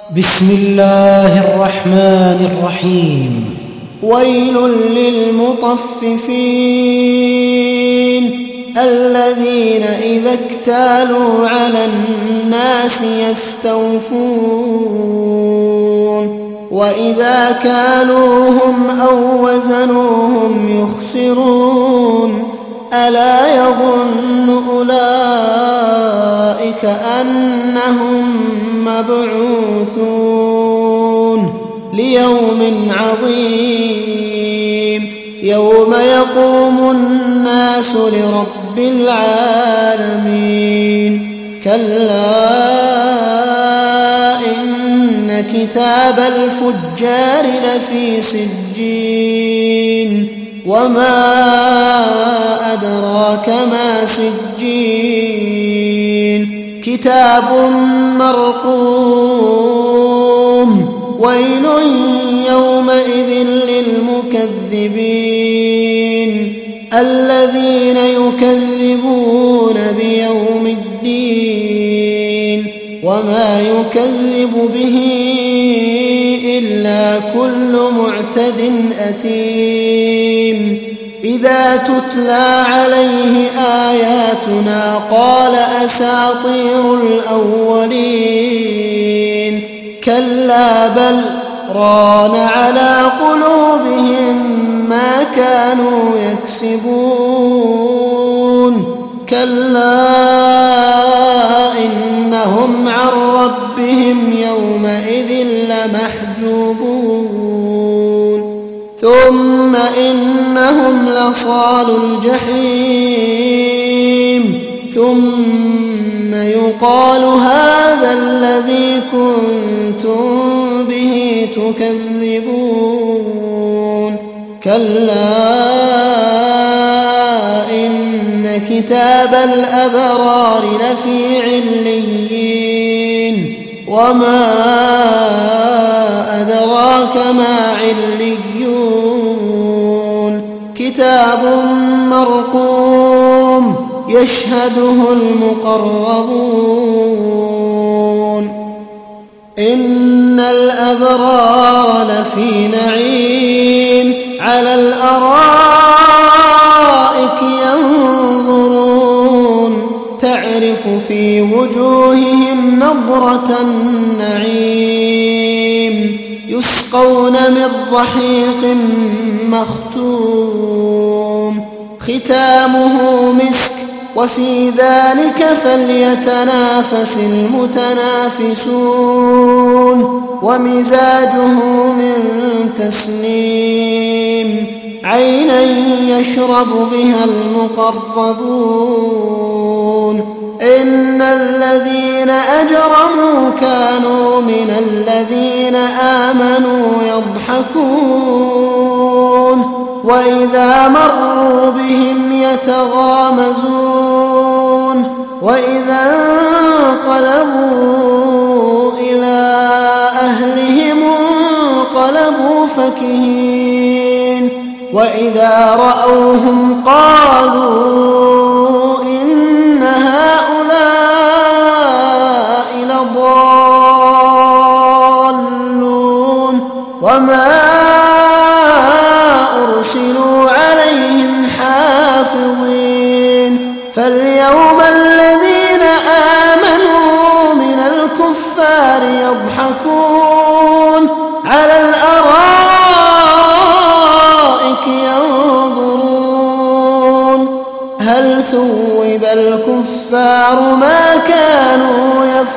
بسم الله الرحمن الرحيم. ويل للمطففين الذين إذا اكتالوا على الناس يستوفون وإذا كالوهم أو وزنوهم يخسرون ألا يظن أولئك أنهم مبعوثون ليوم عظيم يوم يقوم الناس لرب العالمين. كلا إن كتاب الفجار لفي سجين وما أدراك ما سجين كتاب مرقوم ويل يومئذ للمكذبين الذين يكذبون بيوم الدين وما يكذب به إلا كل معتد أثيم. إذا تتلى عليه آياتنا قال أساطير الأولين كلا بل ران على قلوبهم ما كانوا يكسبون. كلا إنهم عن ربهم يومئذ لمحجوبون ثم إنهم لصال الجحيم ثم يقال هذا الذي كنتم به تكذبون. كلا إن كتاب الأبرار لفي عليين وما أدراك ما عليون كتاب مرقوم يشهده المقربون. إن الأبرار لفي نعيم على الأرائك ينظرون تعرف في وجوههم نضرة النعيم يسقون من رحيق مختوم ختامه مسك وفي ذلك فليتنافس المتنافسون ومزاجه من تسنيم عينا يشرب بها المقربون. إن الذين أجرموا كانوا من الذين آمنوا يضحكون وإذا مروا بهم يتغامزون وإذا انقلبوا إلى أهلهم انقلبوا فكهين وإذا رأوهم قالوا إن هؤلاء لضالون وما أرسلوا عليهم حافظين. فاليوم الذين آمنوا من الكفار يضحكون على الأرائك ينظرون هل ثوب الكفار ما كانوا يفعلون